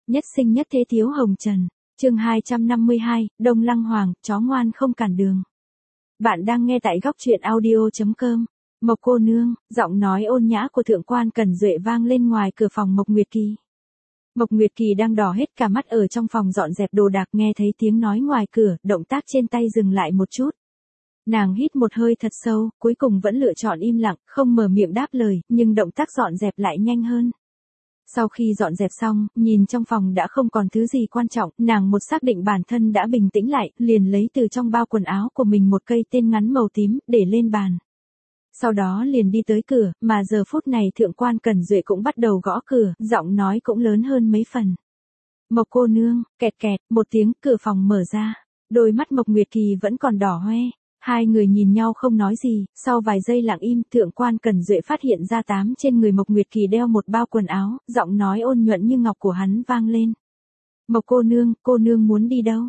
Nhất sinh nhất thế thiếu hồng trần. Chương 252, Đông Lăng Hoàng, chó ngoan không cản đường. Bạn đang nghe tại góc truyện audio.com. Mộc cô nương, giọng nói ôn nhã của thượng quan Cẩn Duệ vang lên ngoài cửa phòng Mộc Nguyệt Kỳ. Mộc Nguyệt Kỳ đang đỏ hết cả mắt ở trong phòng dọn dẹp đồ đạc, nghe thấy tiếng nói ngoài cửa, động tác trên tay dừng lại một chút. Nàng hít một hơi thật sâu, cuối cùng vẫn lựa chọn im lặng, không mở miệng đáp lời, nhưng động tác dọn dẹp lại nhanh hơn. Sau khi dọn dẹp xong, nhìn trong phòng đã không còn thứ gì quan trọng, nàng một xác định bản thân đã bình tĩnh lại, liền lấy từ trong bao quần áo của mình một cây tên ngắn màu tím, để lên bàn. Sau đó liền đi tới cửa, mà giờ phút này thượng quan Cẩn Duệ cũng bắt đầu gõ cửa, giọng nói cũng lớn hơn mấy phần. Mộc cô nương, kẹt kẹt, một tiếng, cửa phòng mở ra. Đôi mắt Mộc Nguyệt Kỳ vẫn còn đỏ hoe. Hai người nhìn nhau không nói gì, sau vài giây lặng im, thượng quan Cẩn Duệ phát hiện ra trên người Mộc Nguyệt Kỳ đeo một bao quần áo, giọng nói ôn nhuận như ngọc của hắn vang lên. Mộc cô nương muốn đi đâu?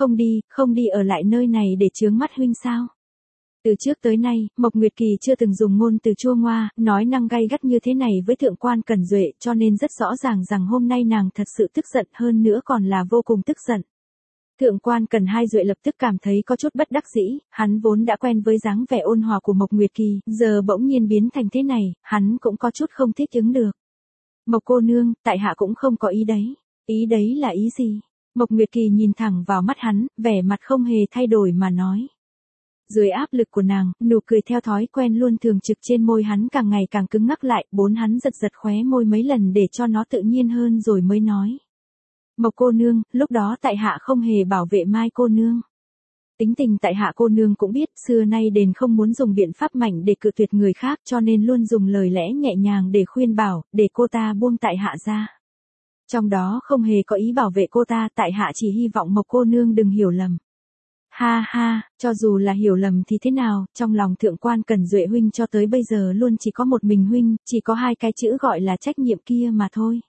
Không đi ở lại nơi này để chướng mắt huynh sao? Từ trước tới nay, Mộc Nguyệt Kỳ chưa từng dùng ngôn từ chua ngoa, nói năng gay gắt như thế này với thượng quan Cẩn Duệ, cho nên rất rõ ràng rằng hôm nay nàng thật sự tức giận, hơn nữa còn là vô cùng tức giận. Thượng quan Cẩn Duệ lập tức cảm thấy có chút bất đắc dĩ, hắn vốn đã quen với dáng vẻ ôn hòa của Mộc Nguyệt Kỳ, giờ bỗng nhiên biến thành thế này, hắn cũng có chút không thích ứng được. Mộc cô nương, tại hạ cũng không có ý đấy là ý gì? Mộc Nguyệt Kỳ nhìn thẳng vào mắt hắn, vẻ mặt không hề thay đổi mà nói. Dưới áp lực của nàng, nụ cười theo thói quen luôn thường trực trên môi hắn càng ngày càng cứng ngắc lại, hắn giật khóe môi mấy lần để cho nó tự nhiên hơn rồi mới nói. Mộc cô nương, lúc đó tại hạ không hề bảo vệ Mai cô nương. Tính tình tại hạ cô nương cũng biết, xưa nay đền không muốn dùng biện pháp mạnh để cự tuyệt người khác, cho nên luôn dùng lời lẽ nhẹ nhàng để khuyên bảo, để cô ta buông tại hạ ra. Trong đó không hề có ý bảo vệ cô ta, tại hạ chỉ hy vọng Mộc cô nương đừng hiểu lầm. Ha ha, cho dù là hiểu lầm thì thế nào, trong lòng thượng quan Cẩn Duệ huynh cho tới bây giờ luôn chỉ có một mình huynh, chỉ có hai cái chữ gọi là trách nhiệm kia mà thôi.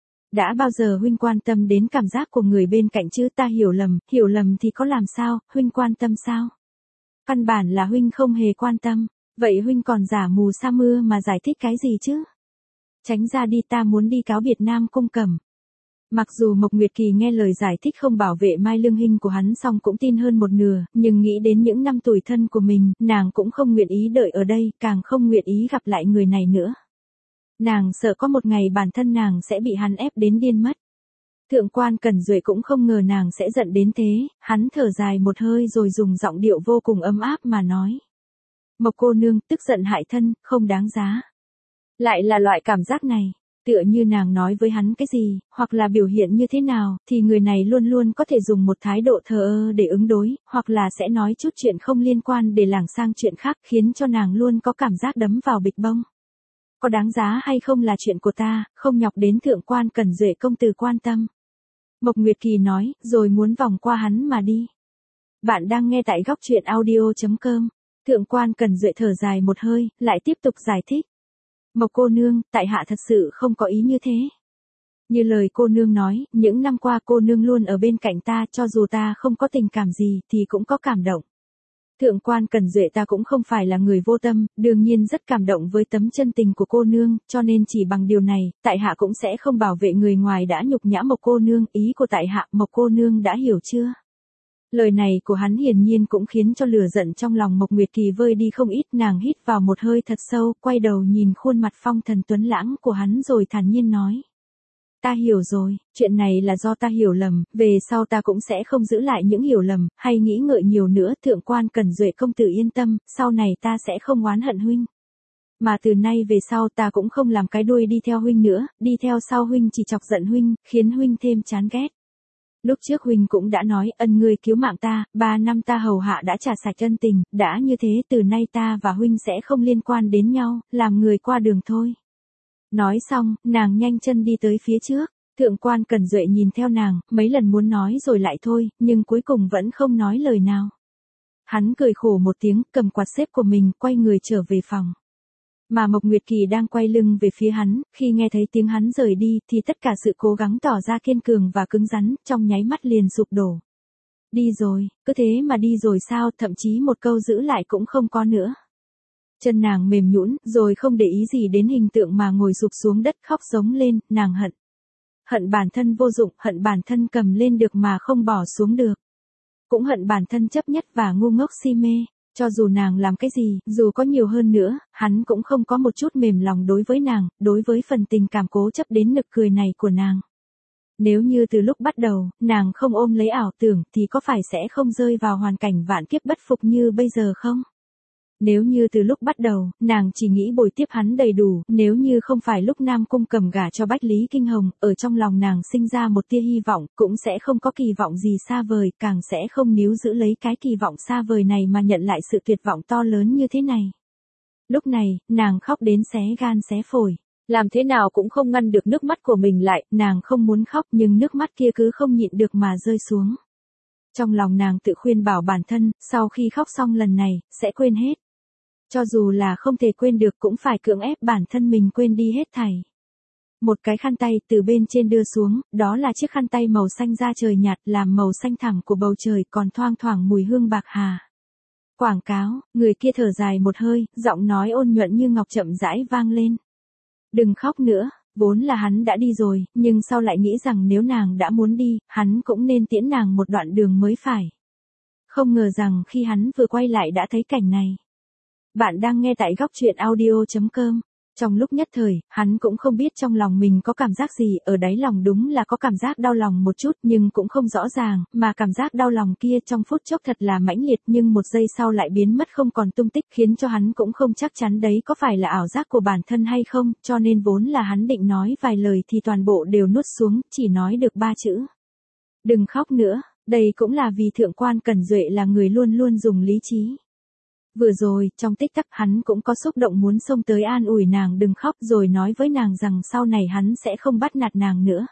Đã bao giờ huynh quan tâm đến cảm giác của người bên cạnh chứ? Ta hiểu lầm thì có làm sao, huynh quan tâm sao? Căn bản là huynh không hề quan tâm, vậy huynh còn giả mù sa mưa mà giải thích cái gì chứ? Tránh ra đi, ta muốn đi cáo biệt Nam Cung Cẩm. Mặc dù Mộc Nguyệt Kỳ nghe lời giải thích không bảo vệ Mai Lương Hinh của hắn xong cũng tin hơn một nửa, nhưng nghĩ đến những năm tủi thân của mình, nàng cũng không nguyện ý đợi ở đây, càng không nguyện ý gặp lại người này nữa. Nàng sợ có một ngày bản thân nàng sẽ bị hắn ép đến điên mất. Thượng quan Cẩn Duệ cũng không ngờ nàng sẽ giận đến thế, hắn thở dài một hơi rồi dùng giọng điệu vô cùng ấm áp mà nói. Mộc cô nương, tức giận hại thân, không đáng giá. Lại là loại cảm giác này, tựa như nàng nói với hắn cái gì, hoặc là biểu hiện như thế nào, thì người này luôn luôn có thể dùng một thái độ thờ ơ để ứng đối, hoặc là sẽ nói chút chuyện không liên quan để lảng sang chuyện khác, khiến cho nàng luôn có cảm giác đấm vào bịch bông. Có đáng giá hay không là chuyện của ta, không nhọc đến thượng quan Cẩn Duệ công tử quan tâm. Mộc Nguyệt Kỳ nói, rồi muốn vòng qua hắn mà đi. Bạn đang nghe tại góc truyện audio.com. Thượng quan Cẩn Duệ thở dài một hơi, lại tiếp tục giải thích. Mộc cô nương, tại hạ thật sự không có ý như thế. Như lời cô nương nói, những năm qua cô nương luôn ở bên cạnh ta, cho dù ta không có tình cảm gì thì cũng có cảm động. Thượng quan Cẩn Duệ, ta cũng không phải là người vô tâm, đương nhiên rất cảm động với tấm chân tình của cô nương, cho nên chỉ bằng điều này, tại hạ cũng sẽ không bảo vệ người ngoài đã nhục nhã Mộc cô nương, ý của tại hạ, Mộc cô nương đã hiểu chưa? Lời này của hắn hiển nhiên cũng khiến cho lửa giận trong lòng Mộc Nguyệt Kỳ vơi đi không ít, nàng hít vào một hơi thật sâu, quay đầu nhìn khuôn mặt phong thần tuấn lãng của hắn rồi thản nhiên nói. Ta hiểu rồi, chuyện này là do ta hiểu lầm, về sau ta cũng sẽ không giữ lại những hiểu lầm, hay nghĩ ngợi nhiều nữa, thượng quan Cẩn Duệ công tử yên tâm, sau này ta sẽ không oán hận huynh. Mà từ nay về sau ta cũng không làm cái đuôi đi theo huynh nữa, đi theo sau huynh chỉ chọc giận huynh, khiến huynh thêm chán ghét. Lúc trước huynh cũng đã nói, ân ngươi cứu mạng ta, 3 năm ta hầu hạ đã trả sạch ân tình, đã như thế từ nay ta và huynh sẽ không liên quan đến nhau, làm người qua đường thôi. Nói xong, nàng nhanh chân đi tới phía trước, thượng quan Cẩn Duệ nhìn theo nàng, mấy lần muốn nói rồi lại thôi, nhưng cuối cùng vẫn không nói lời nào. Hắn cười khổ một tiếng, cầm quạt xếp của mình, quay người trở về phòng. Mà Mộc Nguyệt Kỳ đang quay lưng về phía hắn, khi nghe thấy tiếng hắn rời đi, thì tất cả sự cố gắng tỏ ra kiên cường và cứng rắn, trong nháy mắt liền sụp đổ. Đi rồi, cứ thế mà đi rồi sao, thậm chí một câu giữ lại cũng không có nữa. Chân nàng mềm nhũn, rồi không để ý gì đến hình tượng mà ngồi sụp xuống đất khóc giống lên, nàng hận. Hận bản thân vô dụng, hận bản thân cầm lên được mà không bỏ xuống được. Cũng hận bản thân chấp nhất và ngu ngốc si mê. Cho dù nàng làm cái gì, dù có nhiều hơn nữa, hắn cũng không có một chút mềm lòng đối với nàng, đối với phần tình cảm cố chấp đến nực cười này của nàng. Nếu như từ lúc bắt đầu, nàng không ôm lấy ảo tưởng thì có phải sẽ không rơi vào hoàn cảnh vạn kiếp bất phục như bây giờ không? Nếu như từ lúc bắt đầu, nàng chỉ nghĩ bồi tiếp hắn đầy đủ, nếu như không phải lúc Nam Cung Cầm gả cho Bách Lý Kinh Hồng, ở trong lòng nàng sinh ra một tia hy vọng, cũng sẽ không có kỳ vọng gì xa vời, càng sẽ không níu giữ lấy cái kỳ vọng xa vời này mà nhận lại sự tuyệt vọng to lớn như thế này. Lúc này, nàng khóc đến xé gan xé phổi. Làm thế nào cũng không ngăn được nước mắt của mình lại, nàng không muốn khóc nhưng nước mắt kia cứ không nhịn được mà rơi xuống. Trong lòng nàng tự khuyên bảo bản thân, sau khi khóc xong lần này, sẽ quên hết. Cho dù là không thể quên được cũng phải cưỡng ép bản thân mình quên đi hết thảy. Một cái khăn tay từ bên trên đưa xuống, đó là chiếc khăn tay màu xanh da trời nhạt làm màu xanh thẳm của bầu trời còn thoang thoảng mùi hương bạc hà. Quảng cáo, người kia thở dài một hơi, giọng nói ôn nhuận như ngọc chậm rãi vang lên. Đừng khóc nữa, vốn là hắn đã đi rồi, nhưng sau lại nghĩ rằng nếu nàng đã muốn đi, hắn cũng nên tiễn nàng một đoạn đường mới phải. Không ngờ rằng khi hắn vừa quay lại đã thấy cảnh này. Bạn đang nghe tại góc truyện audio.com. Trong lúc nhất thời, hắn cũng không biết trong lòng mình có cảm giác gì, ở đáy lòng đúng là có cảm giác đau lòng một chút nhưng cũng không rõ ràng, mà cảm giác đau lòng kia trong phút chốc thật là mãnh liệt nhưng một giây sau lại biến mất không còn tung tích khiến cho hắn cũng không chắc chắn đấy có phải là ảo giác của bản thân hay không, cho nên vốn là hắn định nói vài lời thì toàn bộ đều nuốt xuống, chỉ nói được 3 chữ. Đừng khóc nữa, đây cũng là vì Thượng quan Cẩn Duệ là người luôn luôn dùng lý trí. Vừa rồi, trong tích tắc hắn cũng có xúc động muốn xông tới an ủi nàng đừng khóc rồi nói với nàng rằng sau này hắn sẽ không bắt nạt nàng nữa.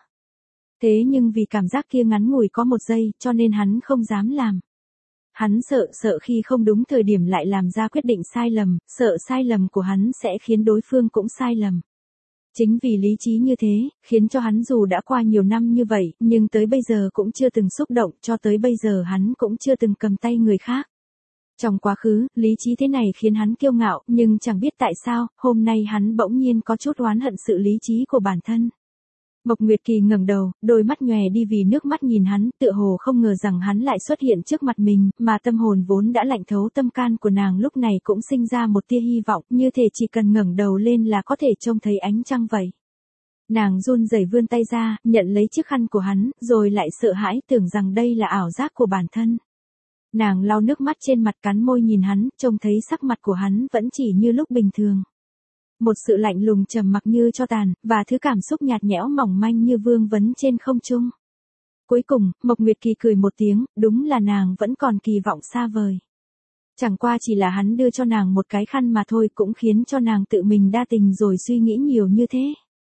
Thế nhưng vì cảm giác kia ngắn ngủi có một giây cho nên hắn không dám làm. Hắn sợ khi không đúng thời điểm lại làm ra quyết định sai lầm, sợ sai lầm của hắn sẽ khiến đối phương cũng sai lầm. Chính vì lý trí như thế, khiến cho hắn dù đã qua nhiều năm như vậy, nhưng tới bây giờ cũng chưa từng xúc động, cho tới bây giờ hắn cũng chưa từng cầm tay người khác. Trong quá khứ, lý trí thế này khiến hắn kiêu ngạo, nhưng chẳng biết tại sao, hôm nay hắn bỗng nhiên có chút oán hận sự lý trí của bản thân. Mộc Nguyệt Kỳ ngẩng đầu, đôi mắt nhòe đi vì nước mắt nhìn hắn, tựa hồ không ngờ rằng hắn lại xuất hiện trước mặt mình, mà tâm hồn vốn đã lạnh thấu tâm can của nàng lúc này cũng sinh ra một tia hy vọng, như thể chỉ cần ngẩng đầu lên là có thể trông thấy ánh trăng vậy. Nàng run rẩy vươn tay ra, nhận lấy chiếc khăn của hắn, rồi lại sợ hãi tưởng rằng đây là ảo giác của bản thân. Nàng lau nước mắt trên mặt cắn môi nhìn hắn, trông thấy sắc mặt của hắn vẫn chỉ như lúc bình thường. Một sự lạnh lùng trầm mặc như tro tàn, và thứ cảm xúc nhạt nhẽo mỏng manh như vương vấn trên không trung. Cuối cùng, Mộc Nguyệt Kỳ cười một tiếng, đúng là nàng vẫn còn kỳ vọng xa vời. Chẳng qua chỉ là hắn đưa cho nàng một cái khăn mà thôi cũng khiến cho nàng tự mình đa tình rồi suy nghĩ nhiều như thế.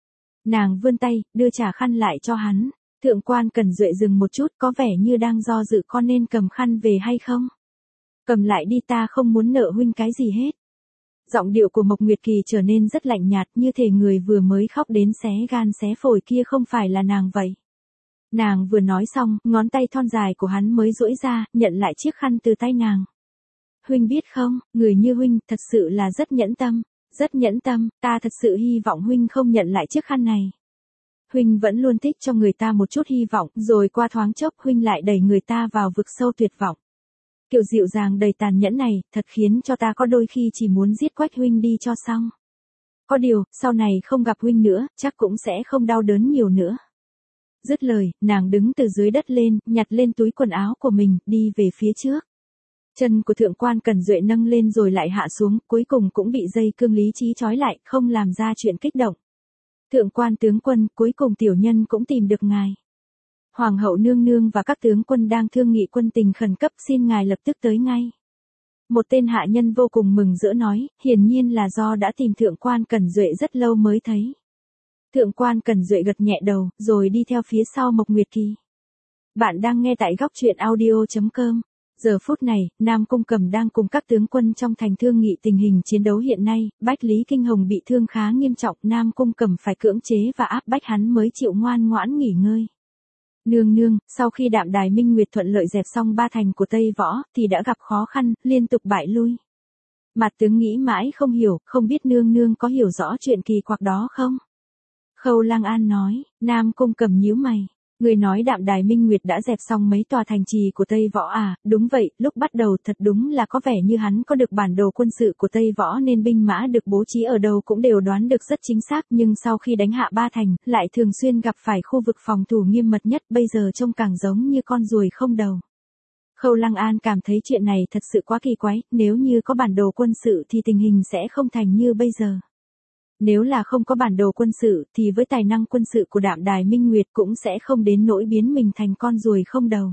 Nàng vươn tay, đưa trả khăn lại cho hắn. Thượng quan Cẩn Duệ dừng một chút có vẻ như đang do dự con nên cầm khăn về hay không. Cầm lại đi ta không muốn nợ huynh cái gì hết. Giọng điệu của Mộc Nguyệt Kỳ trở nên rất lạnh nhạt như thể người vừa mới khóc đến xé gan xé phổi kia không phải là nàng vậy. Nàng vừa nói xong, ngón tay thon dài của hắn mới duỗi ra, nhận lại chiếc khăn từ tay nàng. Huynh biết không, người như huynh thật sự là rất nhẫn tâm, ta thật sự hy vọng huynh không nhận lại chiếc khăn này. Huynh vẫn luôn thích cho người ta một chút hy vọng, rồi qua thoáng chốc huynh lại đẩy người ta vào vực sâu tuyệt vọng. Kiểu dịu dàng đầy tàn nhẫn này, thật khiến cho ta có đôi khi chỉ muốn giết Quách huynh đi cho xong. Có điều, sau này không gặp huynh nữa, chắc cũng sẽ không đau đớn nhiều nữa. Dứt lời, nàng đứng từ dưới đất lên, nhặt lên túi quần áo của mình, đi về phía trước. Chân của Thượng quan Cẩn Duệ nâng lên rồi lại hạ xuống, cuối cùng cũng bị dây cương lý trí trói lại, không làm ra chuyện kích động. Thượng quan tướng quân, cuối cùng tiểu nhân cũng tìm được ngài. Hoàng hậu nương nương và các tướng quân đang thương nghị quân tình khẩn cấp xin ngài lập tức tới ngay. Một tên hạ nhân vô cùng mừng rỡ nói, hiển nhiên là do đã tìm Thượng quan Cẩn Duệ rất lâu mới thấy. Thượng quan Cẩn Duệ gật nhẹ đầu, rồi đi theo phía sau Mộc Nguyệt Kỳ. Bạn đang nghe tại góc truyện audio.com. Giờ phút này, Nam Cung Cầm đang cùng các tướng quân trong thành thương nghị tình hình chiến đấu hiện nay, Bách Lý Kinh Hồng bị thương khá nghiêm trọng, Nam Cung Cầm phải cưỡng chế và áp bách hắn mới chịu ngoan ngoãn nghỉ ngơi. Nương nương, sau khi Đạm Đài Minh Nguyệt thuận lợi dẹp xong 3 thành của Tây Võ, thì đã gặp khó khăn, liên tục bại lui. Mạt tướng nghĩ mãi không hiểu, không biết nương nương có hiểu rõ chuyện kỳ quặc đó không? Khâu Lăng An nói, Nam Cung Cẩm nhíu mày. Người nói Đạm Đài Minh Nguyệt đã dẹp xong mấy tòa thành trì của Tây Võ à, đúng vậy, lúc bắt đầu thật đúng là có vẻ như hắn có được bản đồ quân sự của Tây Võ nên binh mã được bố trí ở đâu cũng đều đoán được rất chính xác, nhưng sau khi đánh hạ ba thành, lại thường xuyên gặp phải khu vực phòng thủ nghiêm mật nhất, bây giờ trông càng giống như con ruồi không đầu. Khâu Lăng An cảm thấy chuyện này thật sự quá kỳ quái, nếu như có bản đồ quân sự thì tình hình sẽ không thành như bây giờ. Nếu là không có bản đồ quân sự thì với tài năng quân sự của Đạm Đài Minh Nguyệt cũng sẽ không đến nỗi biến mình thành con ruồi không đầu.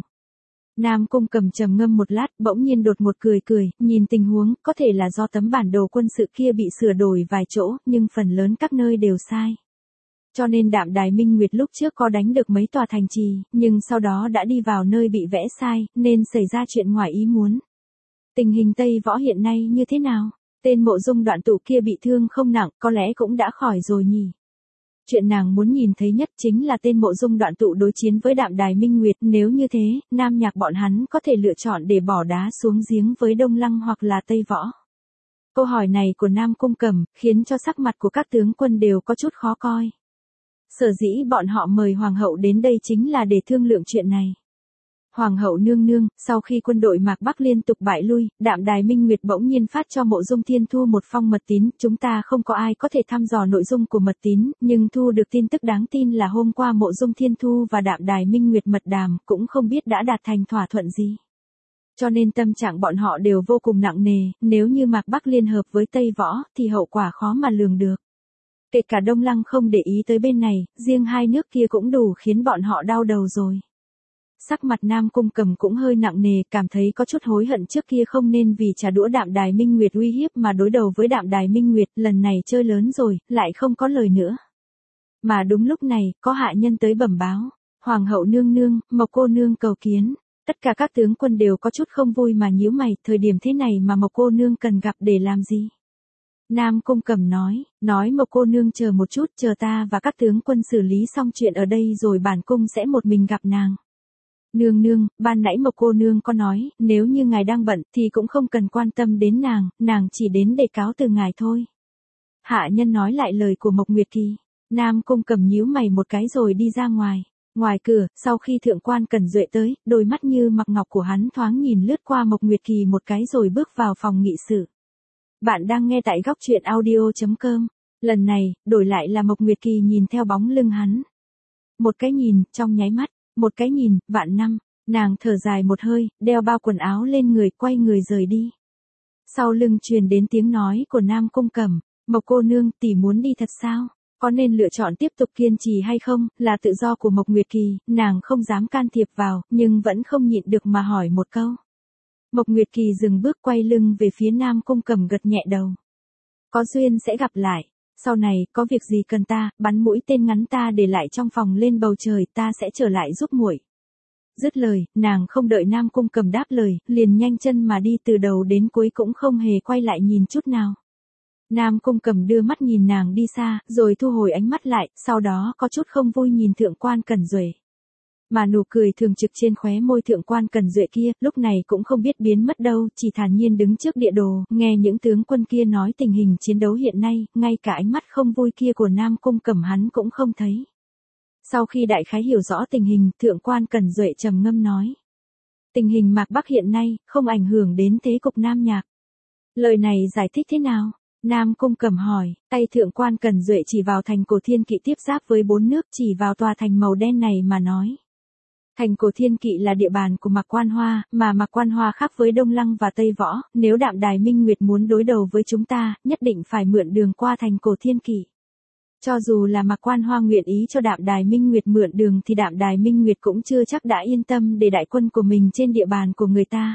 Nam Cung Cẩm trầm ngâm một lát, bỗng nhiên đột ngột cười cười, nhìn tình huống, có thể là do tấm bản đồ quân sự kia bị sửa đổi vài chỗ, nhưng phần lớn các nơi đều sai. Cho nên Đạm Đài Minh Nguyệt lúc trước có đánh được mấy tòa thành trì, nhưng sau đó đã đi vào nơi bị vẽ sai, nên xảy ra chuyện ngoài ý muốn. Tình hình Tây Võ hiện nay như thế nào? Tên Mộ Dung Đoạn Tụ kia bị thương không nặng, có lẽ cũng đã khỏi rồi nhỉ. Chuyện nàng muốn nhìn thấy nhất chính là tên Mộ Dung Đoạn Tụ đối chiến với Đạm Đài Minh Nguyệt, nếu như thế, Nam Nhạc bọn hắn có thể lựa chọn để bỏ đá xuống giếng với Đông Lăng hoặc là Tây Võ. Câu hỏi này của Nam Cung Cẩm khiến cho sắc mặt của các tướng quân đều có chút khó coi. Sở dĩ bọn họ mời Hoàng hậu đến đây chính là để thương lượng chuyện này. Hoàng hậu nương nương, sau khi quân đội Mạc Bắc liên tục bại lui, Đạm Đài Minh Nguyệt bỗng nhiên phát cho Mộ Dung Thiên Thu một phong mật tín, chúng ta không có ai có thể thăm dò nội dung của mật tín, nhưng thu được tin tức đáng tin là hôm qua Mộ Dung Thiên Thu và Đạm Đài Minh Nguyệt mật đàm, cũng không biết đã đạt thành thỏa thuận gì. Cho nên tâm trạng bọn họ đều vô cùng nặng nề, nếu như Mạc Bắc liên hợp với Tây Võ, thì hậu quả khó mà lường được. Kể cả Đông Lăng không để ý tới bên này, riêng hai nước kia cũng đủ khiến bọn họ đau đầu rồi. Sắc mặt Nam Cung Cẩm cũng hơi nặng nề, cảm thấy có chút hối hận trước kia không nên vì trả đũa Đạm Đài Minh Nguyệt uy hiếp mà đối đầu với Đạm Đài Minh Nguyệt, lần này chơi lớn rồi, lại không có lời nữa. Mà đúng lúc này, có hạ nhân tới bẩm báo, Hoàng hậu nương nương, Mộc cô nương cầu kiến. Tất cả các tướng quân đều có chút không vui mà nhíu mày, thời điểm thế này mà Mộc cô nương cần gặp để làm gì? Nam Cung Cẩm nói Mộc cô nương chờ một chút, chờ ta và các tướng quân xử lý xong chuyện ở đây rồi bản cung sẽ một mình gặp nàng. Nương nương, ban nãy Mộc cô nương có nói, nếu như ngài đang bận thì cũng không cần quan tâm đến nàng chỉ đến để cáo từ ngài thôi. Hạ nhân nói lại lời của Mộc Nguyệt Kỳ. Nam Cung Cẩm nhíu mày một cái rồi đi ra ngoài. Ngoài cửa, sau khi thượng quan Cẩn Duệ tới, đôi mắt như mặc ngọc của hắn thoáng nhìn lướt qua Mộc Nguyệt Kỳ một cái rồi bước vào phòng nghị sự. Bạn đang nghe tại góc truyện audio.com. Lần này, đổi lại là Mộc Nguyệt Kỳ nhìn theo bóng lưng hắn. Một cái nhìn, trong nháy mắt, một cái nhìn, vạn năm, nàng thở dài một hơi, đeo bao quần áo lên người, quay người rời đi. Sau lưng truyền đến tiếng nói của Nam Cung Cẩm, Mộc cô nương, tỷ muốn đi thật sao? Có nên lựa chọn tiếp tục kiên trì hay không, là tự do của Mộc Nguyệt Kỳ, nàng không dám can thiệp vào, nhưng vẫn không nhịn được mà hỏi một câu. Mộc Nguyệt Kỳ dừng bước quay lưng về phía Nam Cung Cẩm gật nhẹ đầu. Có duyên sẽ gặp lại, sau này, có việc gì cần ta, bắn mũi tên ngắn ta để lại trong phòng lên bầu trời, ta sẽ trở lại giúp muội. Dứt lời, nàng không đợi Nam Cung Cẩm đáp lời, liền nhanh chân mà đi từ đầu đến cuối cũng không hề quay lại nhìn chút nào. Nam Cung Cẩm đưa mắt nhìn nàng đi xa, rồi thu hồi ánh mắt lại, sau đó có chút không vui nhìn thượng quan Cẩn Duệ. Mà nụ cười thường trực trên khóe môi thượng quan Cẩn Duệ kia, lúc này cũng không biết biến mất đâu, chỉ thản nhiên đứng trước địa đồ, nghe những tướng quân kia nói tình hình chiến đấu hiện nay, ngay cả ánh mắt không vui kia của Nam Cung Cẩm hắn cũng không thấy. Sau khi đại khái hiểu rõ tình hình, thượng quan Cẩn Duệ trầm ngâm nói. Tình hình Mạc Bắc hiện nay, không ảnh hưởng đến thế cục Nam Nhạc. Lời này giải thích thế nào? Nam Cung Cẩm hỏi, tay thượng quan Cẩn Duệ chỉ vào thành Cổ Thiên Kỵ tiếp giáp với 4 nước, chỉ vào tòa thành màu đen này mà nói. Thành Cổ Thiên Kỵ là địa bàn của Mạc Quan Hoa, mà Mạc Quan Hoa khác với Đông Lăng và Tây Võ, nếu Đạm Đài Minh Nguyệt muốn đối đầu với chúng ta, nhất định phải mượn đường qua thành Cổ Thiên Kỵ. Cho dù là Mạc Quan Hoa nguyện ý cho Đạm Đài Minh Nguyệt mượn đường thì Đạm Đài Minh Nguyệt cũng chưa chắc đã yên tâm để đại quân của mình trên địa bàn của người ta.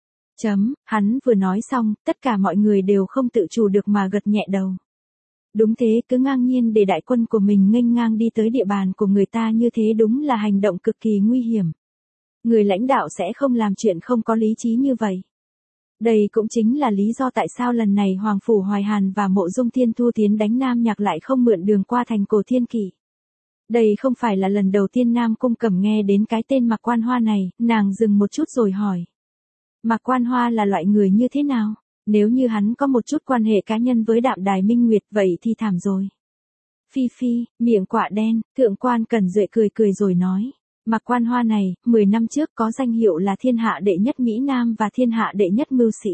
Hắn vừa nói xong, tất cả mọi người đều không tự chủ được mà gật nhẹ đầu. Đúng thế, cứ ngang nhiên để đại quân của mình nghênh ngang đi tới địa bàn của người ta như thế đúng là hành động cực kỳ nguy hiểm. Người lãnh đạo sẽ không làm chuyện không có lý trí như vậy. Đây cũng chính là lý do tại sao lần này Hoàng Phủ Hoài Hàn và Mộ Dung Thiên Thu tiến đánh Nam Nhạc lại không mượn đường qua thành Cổ Thiên Kỵ. Đây không phải là lần đầu tiên Nam Cung Cẩm nghe đến cái tên Mạc Quan Hoa này, nàng dừng một chút rồi hỏi. Mạc Quan Hoa là loại người như thế nào? Nếu như hắn có một chút quan hệ cá nhân với Đạm Đài Minh Nguyệt vậy thì thảm rồi. Phi phi, miệng quạ đen, thượng quan Cẩn Duệ cười cười rồi nói. Mạc Quan Hoa này, 10 năm trước có danh hiệu là thiên hạ đệ nhất Mỹ Nam và thiên hạ đệ nhất mưu sĩ.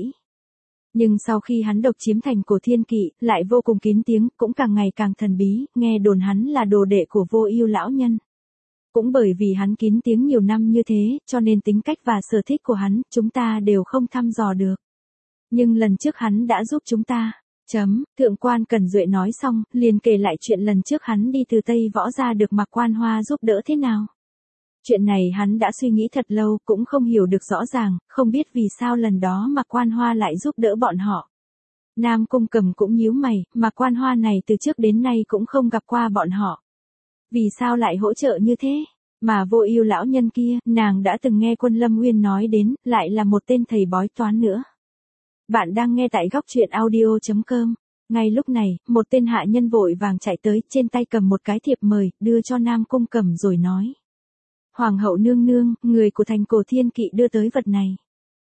Nhưng sau khi hắn độc chiếm thành Cổ Thiên Kỵ, lại vô cùng kín tiếng, cũng càng ngày càng thần bí, nghe đồn hắn là đồ đệ của Vô Ưu lão nhân. Cũng bởi vì hắn kín tiếng nhiều năm như thế, cho nên tính cách và sở thích của hắn, chúng ta đều không thăm dò được. Nhưng lần trước hắn đã giúp chúng ta. Thượng quan Cẩn Duệ nói xong, liền kể lại chuyện lần trước hắn đi từ Tây Võ ra được Mạc Quan Hoa giúp đỡ thế nào. Chuyện này hắn đã suy nghĩ thật lâu, cũng không hiểu được rõ ràng, không biết vì sao lần đó Mạc Quan Hoa lại giúp đỡ bọn họ. Nam Cung Cầm cũng nhíu mày, Mạc Quan Hoa này từ trước đến nay cũng không gặp qua bọn họ. Vì sao lại hỗ trợ như thế? Mà Vô Ưu lão nhân kia, nàng đã từng nghe Quân Lâm Nguyên nói đến, lại là một tên thầy bói toán nữa. Bạn đang nghe tại góc truyện audio.com. Ngay lúc này, một tên hạ nhân vội vàng chạy tới, trên tay cầm một cái thiệp mời, đưa cho Nam Cung Cầm rồi nói. Hoàng hậu nương nương, người của thành Cổ Thiên Kỵ đưa tới vật này.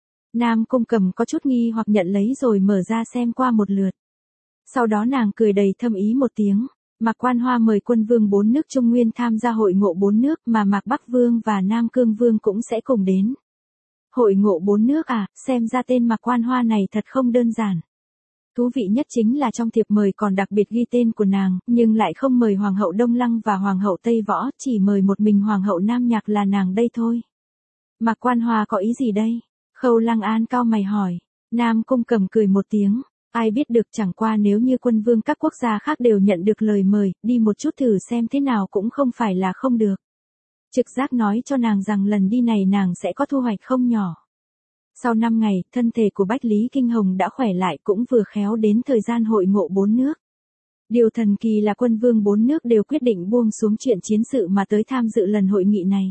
Nam Cung Cầm có chút nghi hoặc nhận lấy rồi mở ra xem qua một lượt. Sau đó nàng cười đầy thâm ý một tiếng. Mạc Quan Hoa mời quân vương 4 nước Trung Nguyên tham gia hội ngộ 4 nước mà Mạc Bắc Vương và Nam Cương Vương cũng sẽ cùng đến. Hội ngộ 4 nước à, xem ra tên Mạc Quan Hoa này thật không đơn giản. Thú vị nhất chính là trong thiệp mời còn đặc biệt ghi tên của nàng, nhưng lại không mời Hoàng hậu Đông Lăng và Hoàng hậu Tây Võ, chỉ mời một mình Hoàng hậu Nam Nhạc là nàng đây thôi. Mạc Quan Hoa có ý gì đây? Khâu Lăng An cau mày hỏi. Nam Cung Cầm cười một tiếng. Ai biết được, chẳng qua nếu như quân vương các quốc gia khác đều nhận được lời mời, đi một chút thử xem thế nào cũng không phải là không được. Trực giác nói cho nàng rằng lần đi này nàng sẽ có thu hoạch không nhỏ. Sau 5 ngày, thân thể của Bách Lý Kinh Hồng đã khỏe lại, cũng vừa khéo đến thời gian hội ngộ 4 nước. Điều thần kỳ là quân vương 4 nước đều quyết định buông xuống chuyện chiến sự mà tới tham dự lần hội nghị này.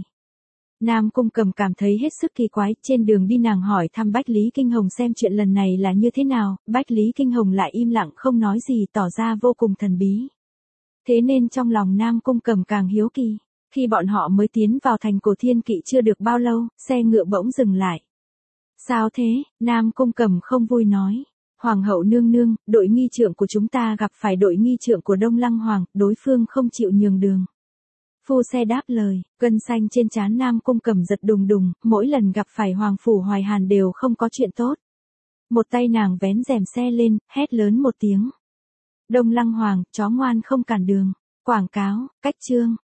Nam Cung Cầm cảm thấy hết sức kỳ quái, trên đường đi nàng hỏi thăm Bách Lý Kinh Hồng xem chuyện lần này là như thế nào, Bách Lý Kinh Hồng lại im lặng không nói gì, tỏ ra vô cùng thần bí. Thế nên trong lòng Nam Cung Cầm càng hiếu kỳ. Khi bọn họ mới tiến vào thành Cổ Thiên Kỵ chưa được bao lâu, xe ngựa bỗng dừng lại. Sao thế? Nam Cung Cầm không vui nói. Hoàng hậu nương nương, đội nghi trượng của chúng ta gặp phải đội nghi trượng của Đông Lăng Hoàng, đối phương không chịu nhường đường. Phu xe đáp lời, gân xanh trên trán Nam Cung Cầm giật đùng đùng, mỗi lần gặp phải Hoàng phủ Hoài Hàn đều không có chuyện tốt. Một tay nàng vén rèm xe lên, hét lớn một tiếng. Đông Lăng Hoàng, chó ngoan không cản đường. Quảng cáo, cách chương.